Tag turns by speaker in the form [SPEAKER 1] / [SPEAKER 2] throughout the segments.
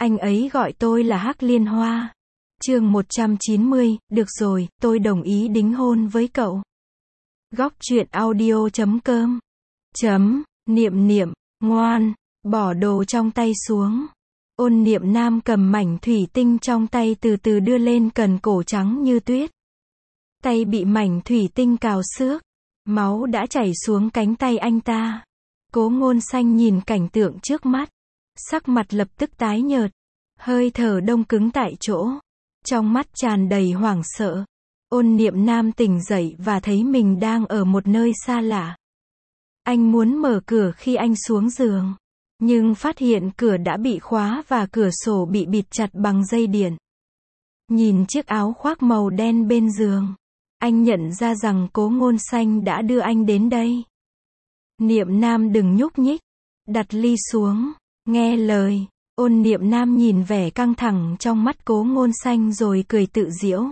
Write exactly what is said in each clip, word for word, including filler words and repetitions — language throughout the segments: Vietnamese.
[SPEAKER 1] Anh ấy gọi tôi là Hắc Liên Hoa. Chương một trăm chín mươi, được rồi, tôi đồng ý đính hôn với cậu. Góc truyện audio chấm com. Chấm, Niệm Niệm, ngoan, bỏ đồ trong tay xuống. Ôn Niệm Nam cầm mảnh thủy tinh trong tay từ từ đưa lên cần cổ trắng như tuyết. Tay bị mảnh thủy tinh cào xước. Máu đã chảy xuống cánh tay anh ta. Cố Ngôn Xanh nhìn cảnh tượng trước mắt. Sắc mặt lập tức tái nhợt. Hơi thở đông cứng tại chỗ. Trong mắt tràn đầy hoảng sợ. Ôn Niệm Nam tỉnh dậy và thấy mình đang ở một nơi xa lạ. Anh muốn mở cửa khi anh xuống giường. Nhưng phát hiện cửa đã bị khóa và cửa sổ bị bịt chặt bằng dây điện. Nhìn chiếc áo khoác màu đen bên giường. Anh nhận ra rằng Cố Ngôn Xanh đã đưa anh đến đây. Niệm Nam đừng nhúc nhích. Đặt ly xuống. Nghe lời. Ôn Niệm Nam nhìn vẻ căng thẳng trong mắt Cố Ngôn Xanh rồi cười tự giễu.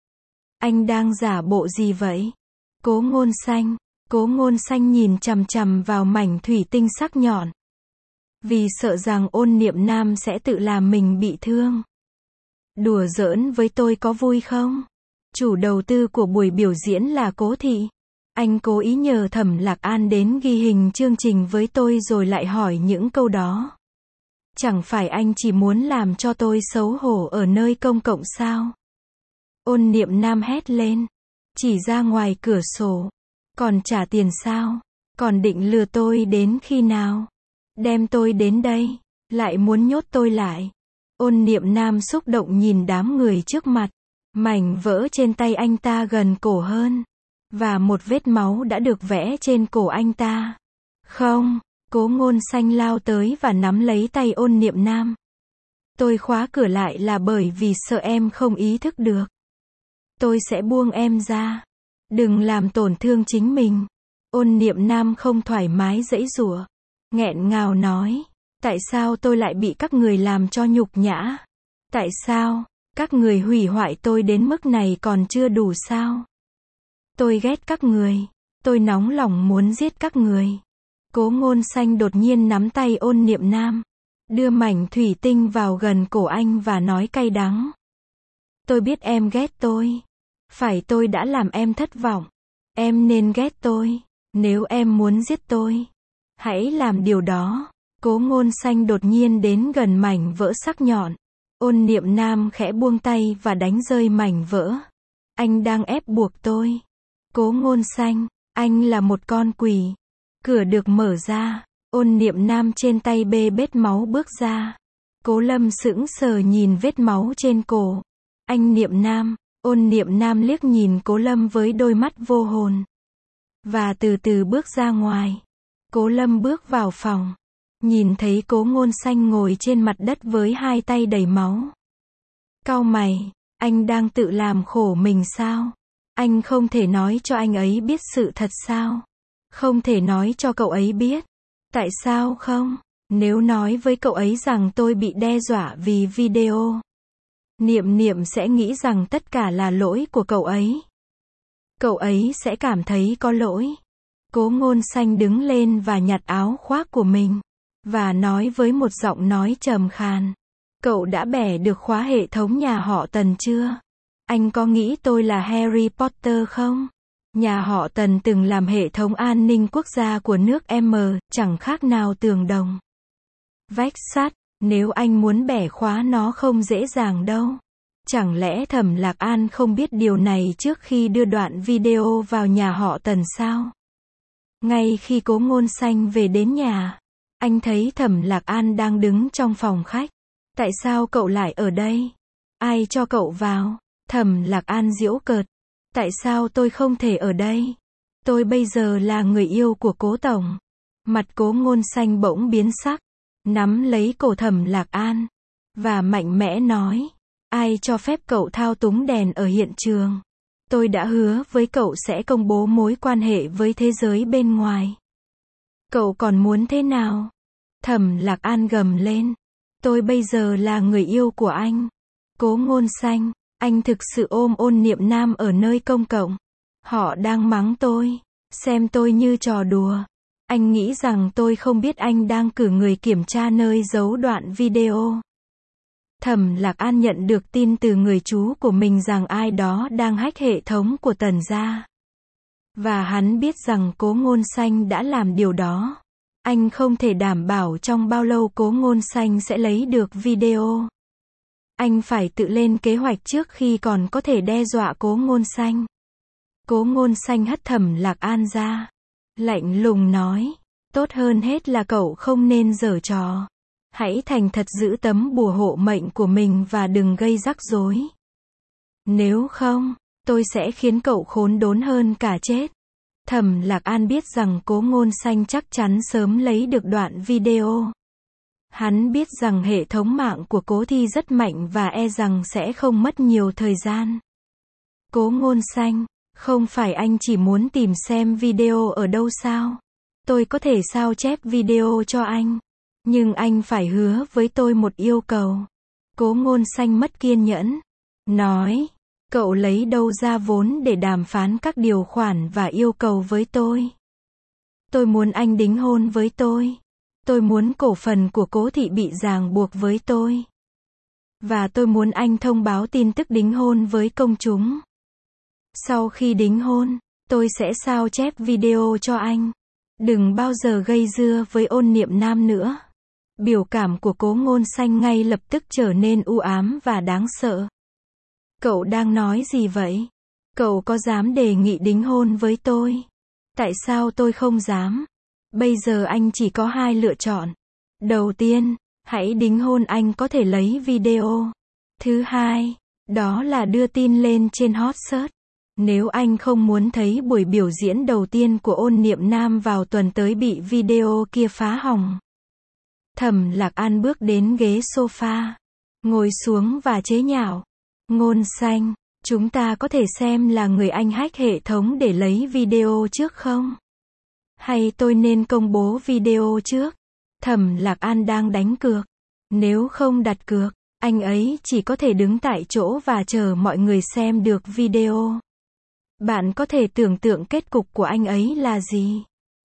[SPEAKER 1] Anh đang giả bộ gì vậy? Cố Ngôn Xanh. Cố Ngôn Xanh nhìn chằm chằm vào mảnh thủy tinh sắc nhọn. Vì sợ rằng Ôn Niệm Nam sẽ tự làm mình bị thương. Đùa giỡn với tôi có vui không? Chủ đầu tư của buổi biểu diễn là Cố Thị. Anh cố ý nhờ Thẩm Lạc An đến ghi hình chương trình với tôi rồi lại hỏi những câu đó. Chẳng phải anh chỉ muốn làm cho tôi xấu hổ ở nơi công cộng sao? Ôn Niệm Nam hét lên. Chỉ ra ngoài cửa sổ. Còn trả tiền sao? Còn định lừa tôi đến khi nào? Đem tôi đến đây. Lại muốn nhốt tôi lại. Ôn Niệm Nam xúc động nhìn đám người trước mặt. Mảnh vỡ trên tay anh ta gần cổ hơn. Và một vết máu đã được vẽ trên cổ anh ta. Không. Cố Ngôn Xanh lao tới và nắm lấy tay Ôn Niệm Nam. Tôi khóa cửa lại là bởi vì sợ em không ý thức được. Tôi sẽ buông em ra. Đừng làm tổn thương chính mình. Ôn Niệm Nam không thoải mái giãy giụa. Nghẹn ngào nói. Tại sao tôi lại bị các người làm cho nhục nhã? Tại sao? Các người hủy hoại tôi đến mức này còn chưa đủ sao? Tôi ghét các người. Tôi nóng lòng muốn giết các người. Cố Ngôn Xanh đột nhiên nắm tay Ôn Niệm Nam. Đưa mảnh thủy tinh vào gần cổ anh và nói cay đắng. Tôi biết em ghét tôi. Phải tôi đã làm em thất vọng. Em nên ghét tôi. Nếu em muốn giết tôi, hãy làm điều đó. Cố Ngôn Xanh đột nhiên đến gần mảnh vỡ sắc nhọn. Ôn Niệm Nam khẽ buông tay và đánh rơi mảnh vỡ. Anh đang ép buộc tôi. Cố Ngôn Xanh, anh là một con quỷ. Cửa được mở ra. Ôn Niệm Nam trên tay bê bết máu bước ra. Cố Lâm sững sờ nhìn vết máu trên cổ. Anh Niệm Nam. Ôn Niệm Nam liếc nhìn Cố Lâm với đôi mắt vô hồn. Và từ từ bước ra ngoài. Cố Lâm bước vào phòng. Nhìn thấy Cố Ngôn Xanh ngồi trên mặt đất với hai tay đầy máu. Cau mày, anh đang tự làm khổ mình sao? Anh không thể nói cho anh ấy biết sự thật sao? Không thể nói cho cậu ấy biết. Tại sao không? Nếu nói với cậu ấy rằng tôi bị đe dọa vì video, Niệm Niệm sẽ nghĩ rằng tất cả là lỗi của cậu ấy. Cậu ấy sẽ cảm thấy có lỗi. Cố Ngôn Xanh đứng lên và nhặt áo khoác của mình. Và nói với một giọng nói trầm khàn. Cậu đã bẻ được khóa hệ thống nhà họ Tần chưa? Anh có nghĩ tôi là Harry Potter không? Nhà họ Tần từng làm hệ thống an ninh quốc gia của nước M, chẳng khác nào tường đồng. Vách sắt, nếu anh muốn bẻ khóa nó không dễ dàng đâu. Chẳng lẽ Thẩm Lạc An không biết điều này trước khi đưa đoạn video vào nhà họ Tần sao? Ngay khi Cố Ngôn Xanh về đến nhà, anh thấy Thẩm Lạc An đang đứng trong phòng khách. Tại sao cậu lại ở đây? Ai cho cậu vào? Thẩm Lạc An giễu cợt. Tại sao tôi không thể ở đây? Tôi bây giờ là người yêu của Cố Tổng. Mặt Cố Ngôn Xanh bỗng biến sắc. Nắm lấy cổ Thẩm Lạc An. Và mạnh mẽ nói. Ai cho phép cậu thao túng đèn ở hiện trường? Tôi đã hứa với cậu sẽ công bố mối quan hệ với thế giới bên ngoài. Cậu còn muốn thế nào? Thẩm Lạc An gầm lên. Tôi bây giờ là người yêu của anh. Cố Ngôn Xanh, anh thực sự ôm Ôn Niệm Nam ở nơi công cộng. Họ đang mắng tôi, xem tôi như trò đùa. Anh nghĩ rằng tôi không biết anh đang cử người kiểm tra nơi giấu đoạn video. Thẩm Lạc An nhận được tin từ người chú của mình rằng ai đó đang hack hệ thống của Tần gia. Và hắn biết rằng Cố Ngôn Xanh đã làm điều đó. Anh không thể đảm bảo trong bao lâu Cố Ngôn Xanh sẽ lấy được video. Anh phải tự lên kế hoạch trước khi còn có thể đe dọa Cố Ngôn Xanh. Cố Ngôn Xanh hất Thẩm Lạc An ra. Lạnh lùng nói, tốt hơn hết là cậu không nên giở trò. Hãy thành thật giữ tấm bùa hộ mệnh của mình và đừng gây rắc rối. Nếu không, tôi sẽ khiến cậu khốn đốn hơn cả chết. Thẩm Lạc An biết rằng Cố Ngôn Xanh chắc chắn sớm lấy được đoạn video. Hắn biết rằng hệ thống mạng của Cố Thi rất mạnh và e rằng sẽ không mất nhiều thời gian. Cố Ngôn Xanh, không phải anh chỉ muốn tìm xem video ở đâu sao? Tôi có thể sao chép video cho anh. Nhưng anh phải hứa với tôi một yêu cầu. Cố Ngôn Xanh mất kiên nhẫn. Nói, cậu lấy đâu ra vốn để đàm phán các điều khoản và yêu cầu với tôi? Tôi muốn anh đính hôn với tôi. Tôi muốn cổ phần của Cố Thị bị ràng buộc với tôi. Và tôi muốn anh thông báo tin tức đính hôn với công chúng. Sau khi đính hôn, tôi sẽ sao chép video cho anh. Đừng bao giờ gây dưa với Ôn Niệm Nam nữa. Biểu cảm của Cố Ngôn Xanh ngay lập tức trở nên u ám và đáng sợ. Cậu đang nói gì vậy? Cậu có dám đề nghị đính hôn với tôi? Tại sao tôi không dám? Bây giờ anh chỉ có hai lựa chọn. Đầu tiên, hãy đính hôn, anh có thể lấy video. Thứ hai, đó là đưa tin lên trên hot search. Nếu anh không muốn thấy buổi biểu diễn đầu tiên của Ôn Niệm Nam vào tuần tới bị video kia phá hỏng. Thẩm Lạc An bước đến ghế sofa, ngồi xuống và chế nhạo. Ngôn Xanh, chúng ta có thể xem là người anh hack hệ thống để lấy video trước không? Hay tôi nên công bố video trước? Thẩm Lạc An đang đánh cược. Nếu không đặt cược, anh ấy chỉ có thể đứng tại chỗ và chờ mọi người xem được video. Bạn có thể tưởng tượng kết cục của anh ấy là gì?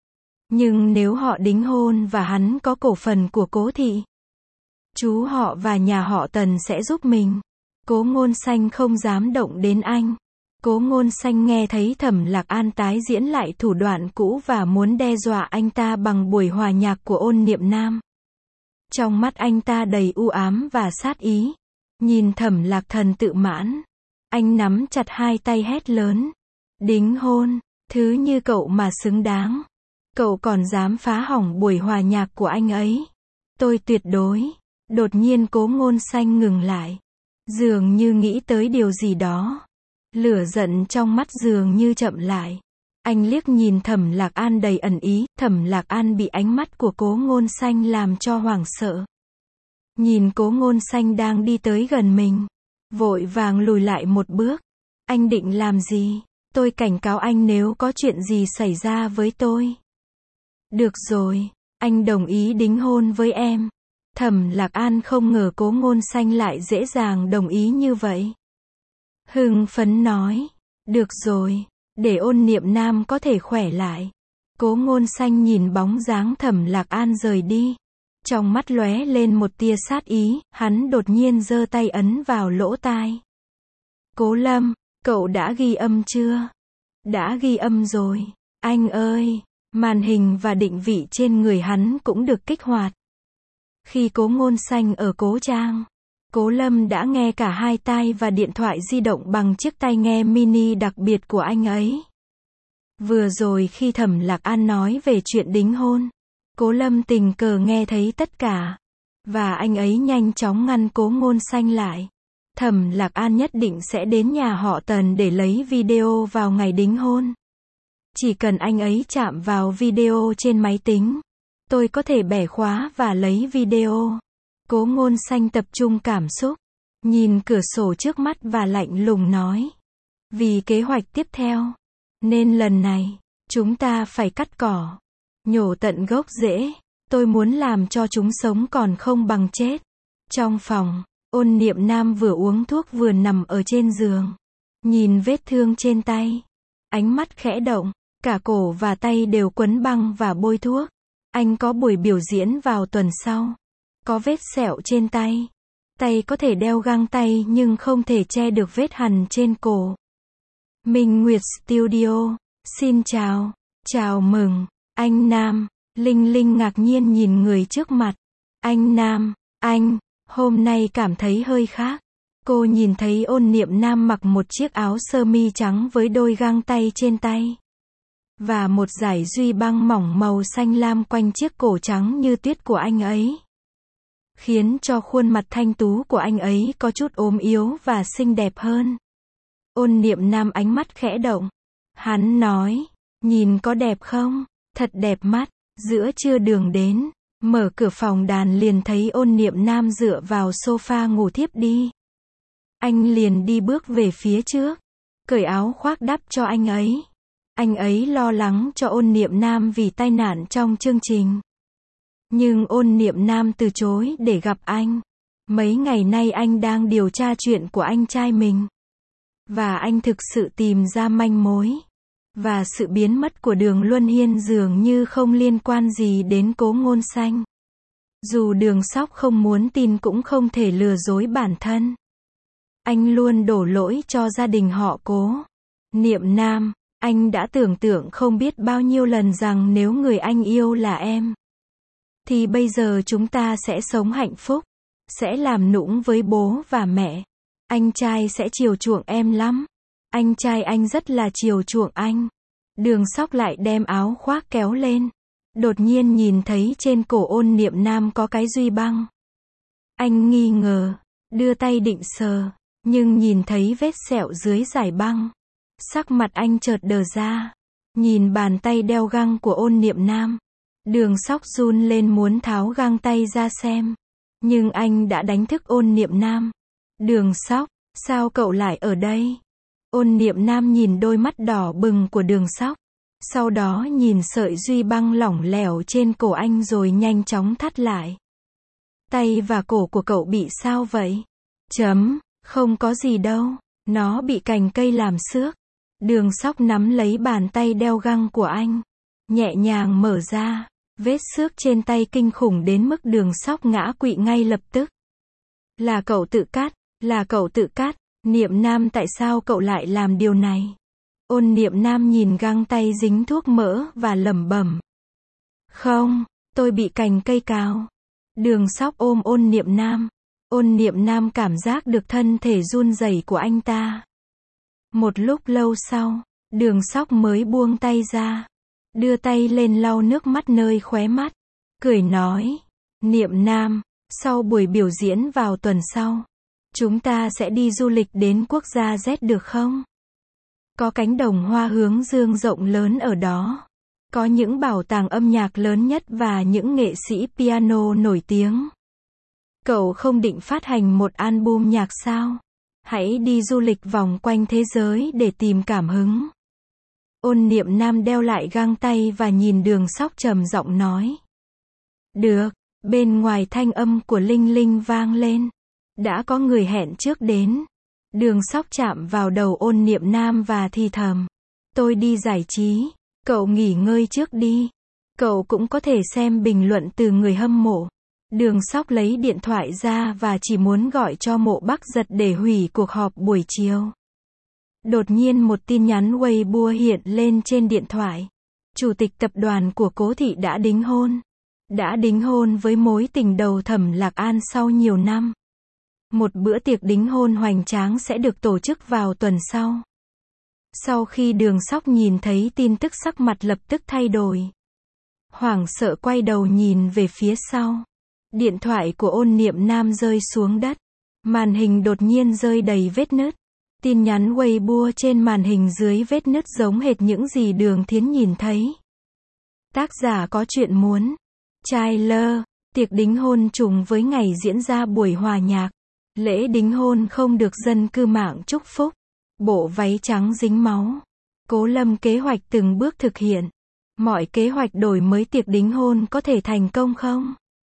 [SPEAKER 1] Nhưng nếu họ đính hôn và hắn có cổ phần của Cố Thị, chú họ và nhà họ Tần sẽ giúp mình. Cố Ngôn Xanh không dám động đến anh. Cố Ngôn Xanh nghe thấy Thẩm Lạc An tái diễn lại thủ đoạn cũ và muốn đe dọa anh ta bằng buổi hòa nhạc của Ôn Niệm Nam. Trong mắt anh ta đầy u ám và sát ý. Nhìn Thẩm Lạc Thần tự mãn, anh nắm chặt hai tay hét lớn. Đính hôn, thứ như cậu mà xứng đáng. Cậu còn dám phá hỏng buổi hòa nhạc của anh ấy. Tôi tuyệt đối. Đột nhiên Cố Ngôn Xanh ngừng lại. Dường như nghĩ tới điều gì đó. Lửa giận trong mắt dường như chậm lại. Anh liếc nhìn Thẩm Lạc An đầy ẩn ý. Thẩm Lạc An bị ánh mắt của Cố Ngôn Xanh làm cho hoảng sợ. Nhìn Cố Ngôn Xanh đang đi tới gần mình, vội vàng lùi lại một bước. Anh định làm gì? Tôi cảnh cáo anh nếu có chuyện gì xảy ra với tôi. Được rồi, anh đồng ý đính hôn với em. Thẩm Lạc An không ngờ Cố Ngôn Xanh lại dễ dàng đồng ý như vậy. Hưng phấn nói, được rồi, để Ôn Niệm Nam có thể khỏe lại. Cố Ngôn Xanh nhìn bóng dáng Thẩm Lạc An rời đi. Trong mắt lóe lên một tia sát ý, hắn đột nhiên giơ tay ấn vào lỗ tai. Cố Lâm, cậu đã ghi âm chưa? Đã ghi âm rồi. Anh ơi, màn hình và định vị trên người hắn cũng được kích hoạt. Khi Cố Ngôn Xanh ở Cố Trang, Cố Lâm đã nghe cả hai tai và điện thoại di động bằng chiếc tai nghe mini đặc biệt của anh ấy. Vừa rồi khi Thẩm Lạc An nói về chuyện đính hôn, Cố Lâm tình cờ nghe thấy tất cả. Và anh ấy nhanh chóng ngăn Cố Ngôn Xanh lại. Thẩm Lạc An nhất định sẽ đến nhà họ Tần để lấy video vào ngày đính hôn. Chỉ cần anh ấy chạm vào video trên máy tính, tôi có thể bẻ khóa và lấy video. Cố Ngôn Xanh tập trung cảm xúc, nhìn cửa sổ trước mắt và lạnh lùng nói. Vì kế hoạch tiếp theo, nên lần này, chúng ta phải cắt cỏ, nhổ tận gốc rễ. Tôi muốn làm cho chúng sống còn không bằng chết. Trong phòng, Ôn Niệm Nam vừa uống thuốc vừa nằm ở trên giường. Nhìn vết thương trên tay, ánh mắt khẽ động, cả cổ và tay đều quấn băng và bôi thuốc. Anh có buổi biểu diễn vào tuần sau. Có vết sẹo trên tay. Tay có thể đeo găng tay nhưng không thể che được vết hằn trên cổ. Minh Nguyệt Studio. Xin chào. Chào mừng. Anh Nam. Linh Linh ngạc nhiên nhìn người trước mặt. Anh Nam, anh, hôm nay cảm thấy hơi khác. Cô nhìn thấy Ôn Niệm Nam mặc một chiếc áo sơ mi trắng với đôi găng tay trên tay. Và một dải duy băng mỏng màu xanh lam quanh chiếc cổ trắng như tuyết của anh ấy. Khiến cho khuôn mặt thanh tú của anh ấy có chút ốm yếu và xinh đẹp hơn. Ôn Niệm Nam ánh mắt khẽ động. Hắn nói, nhìn có đẹp không? Thật đẹp mắt. Giữa trưa đường đến, mở cửa phòng đàn liền thấy Ôn Niệm Nam dựa vào sofa ngủ thiếp đi. Anh liền đi bước về phía trước, cởi áo khoác đắp cho anh ấy. Anh ấy lo lắng cho Ôn Niệm Nam vì tai nạn trong chương trình. Nhưng Ôn Niệm Nam từ chối để gặp anh. Mấy ngày nay anh đang điều tra chuyện của anh trai mình. Và anh thực sự tìm ra manh mối. Và sự biến mất của Đường Luân Hiên dường như không liên quan gì đến Cố Ngôn Xanh. Dù Đường Sóc không muốn tin cũng không thể lừa dối bản thân. Anh luôn đổ lỗi cho gia đình họ Cố. Niệm Nam, anh đã tưởng tượng không biết bao nhiêu lần rằng nếu người anh yêu là em, thì bây giờ chúng ta sẽ sống hạnh phúc, sẽ làm nũng với bố và mẹ. Anh trai sẽ chiều chuộng em lắm. Anh trai anh rất là chiều chuộng anh. Đường Sóc lại đem áo khoác kéo lên. Đột nhiên nhìn thấy trên cổ Ôn Niệm Nam có cái duy băng. Anh nghi ngờ, đưa tay định sờ, nhưng nhìn thấy vết sẹo dưới dải băng. Sắc mặt anh chợt đờ ra. Nhìn bàn tay đeo găng của Ôn Niệm Nam. Đường Sóc run lên muốn tháo găng tay ra xem. Nhưng anh đã đánh thức Ôn Niệm Nam. Đường Sóc, sao cậu lại ở đây? Ôn Niệm Nam nhìn đôi mắt đỏ bừng của Đường Sóc. Sau đó nhìn sợi duy băng lỏng lẻo trên cổ anh rồi nhanh chóng thắt lại. Tay và cổ của cậu bị sao vậy? Chấm, không có gì đâu. Nó bị cành cây làm xước. Đường Sóc nắm lấy bàn tay đeo găng của anh. Nhẹ nhàng mở ra. Vết xước trên tay kinh khủng đến mức Đường Sóc ngã quỵ ngay lập tức. Là cậu tự cắt, là cậu tự cắt. Niệm Nam, tại sao cậu lại làm điều này? Ôn Niệm Nam nhìn găng tay dính thuốc mỡ và lẩm bẩm. Không, tôi bị cành cây cào. Đường Sóc ôm Ôn Niệm Nam. Ôn Niệm Nam cảm giác được thân thể run rẩy của anh ta. Một lúc lâu sau, Đường Sóc mới buông tay ra. Đưa tay lên lau nước mắt nơi khóe mắt. Cười nói. Niệm Nam, sau buổi biểu diễn vào tuần sau, chúng ta sẽ đi du lịch đến quốc gia Z được không? Có cánh đồng hoa hướng dương rộng lớn ở đó. Có những bảo tàng âm nhạc lớn nhất và những nghệ sĩ piano nổi tiếng. Cậu không định phát hành một album nhạc sao? Hãy đi du lịch vòng quanh thế giới để tìm cảm hứng. Ôn Niệm Nam đeo lại găng tay và nhìn Đường Sóc trầm giọng nói. Được. Bên ngoài thanh âm của Linh Linh vang lên. Đã có người hẹn trước đến. Đường Sóc chạm vào đầu Ôn Niệm Nam và thì thầm. Tôi đi giải trí. Cậu nghỉ ngơi trước đi. Cậu cũng có thể xem bình luận từ người hâm mộ. Đường Sóc lấy điện thoại ra và chỉ muốn gọi cho Mộ Bắc Giật để hủy cuộc họp buổi chiều. Đột nhiên một tin nhắn Weibo hiện lên trên điện thoại. Chủ tịch tập đoàn của Cố Thị đã đính hôn. Đã đính hôn với mối tình đầu Thẩm Lạc An sau nhiều năm. Một bữa tiệc đính hôn hoành tráng sẽ được tổ chức vào tuần sau. Sau khi Đường Sóc nhìn thấy tin tức sắc mặt lập tức thay đổi. Hoảng sợ quay đầu nhìn về phía sau. Điện thoại của Ôn Niệm Nam rơi xuống đất. Màn hình đột nhiên rơi đầy vết nứt. Tin nhắn Weibo trên màn hình dưới vết nứt giống hệt những gì Đường Thiến nhìn thấy. Tác giả có chuyện muốn. Trailer, tiệc đính hôn trùng với ngày diễn ra buổi hòa nhạc. Lễ đính hôn không được dân cư mạng chúc phúc. Bộ váy trắng dính máu. Cố Lâm kế hoạch từng bước thực hiện. Mọi kế hoạch đổi mới tiệc đính hôn có thể thành công không?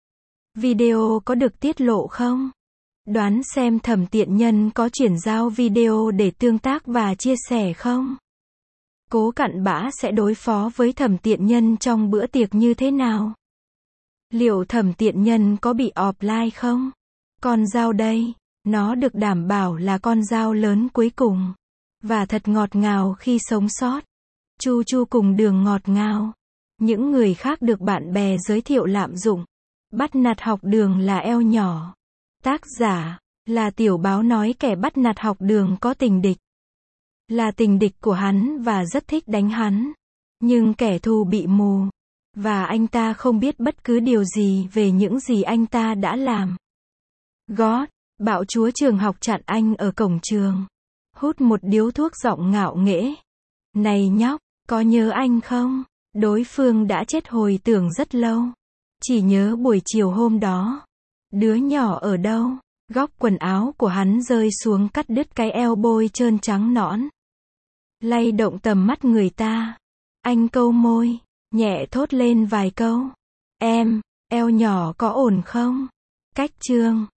[SPEAKER 1] Video có được tiết lộ không? Đoán xem Thẩm Tiện Nhân có chuyển giao video để tương tác và chia sẻ không? Cố Cặn Bã sẽ đối phó với Thẩm Tiện Nhân trong bữa tiệc như thế nào? Liệu Thẩm Tiện Nhân có bị offline không? Con dao đây, nó được đảm bảo là con dao lớn cuối cùng. Và thật ngọt ngào khi sống sót. Chu chu cùng đường ngọt ngào. Những người khác được bạn bè giới thiệu lạm dụng. Bắt nạt học đường là eo nhỏ. Tác giả là Tiểu Báo nói kẻ bắt nạt học đường có tình địch. Là tình địch của hắn và rất thích đánh hắn. Nhưng kẻ thù bị mù. Và anh ta không biết bất cứ điều gì về những gì anh ta đã làm. God, bạo chúa trường học chặn anh ở cổng trường. Hút một điếu thuốc giọng ngạo nghễ. Này nhóc, có nhớ anh không? Đối phương đã chết hồi tưởng rất lâu. Chỉ nhớ buổi chiều hôm đó. Đứa nhỏ ở đâu? Góc quần áo của hắn rơi xuống cắt đứt cái eo bôi trơn trắng nõn. Lay động tầm mắt người ta. Anh câu môi, nhẹ thốt lên vài câu. Em, eo nhỏ có ổn không? Cách chương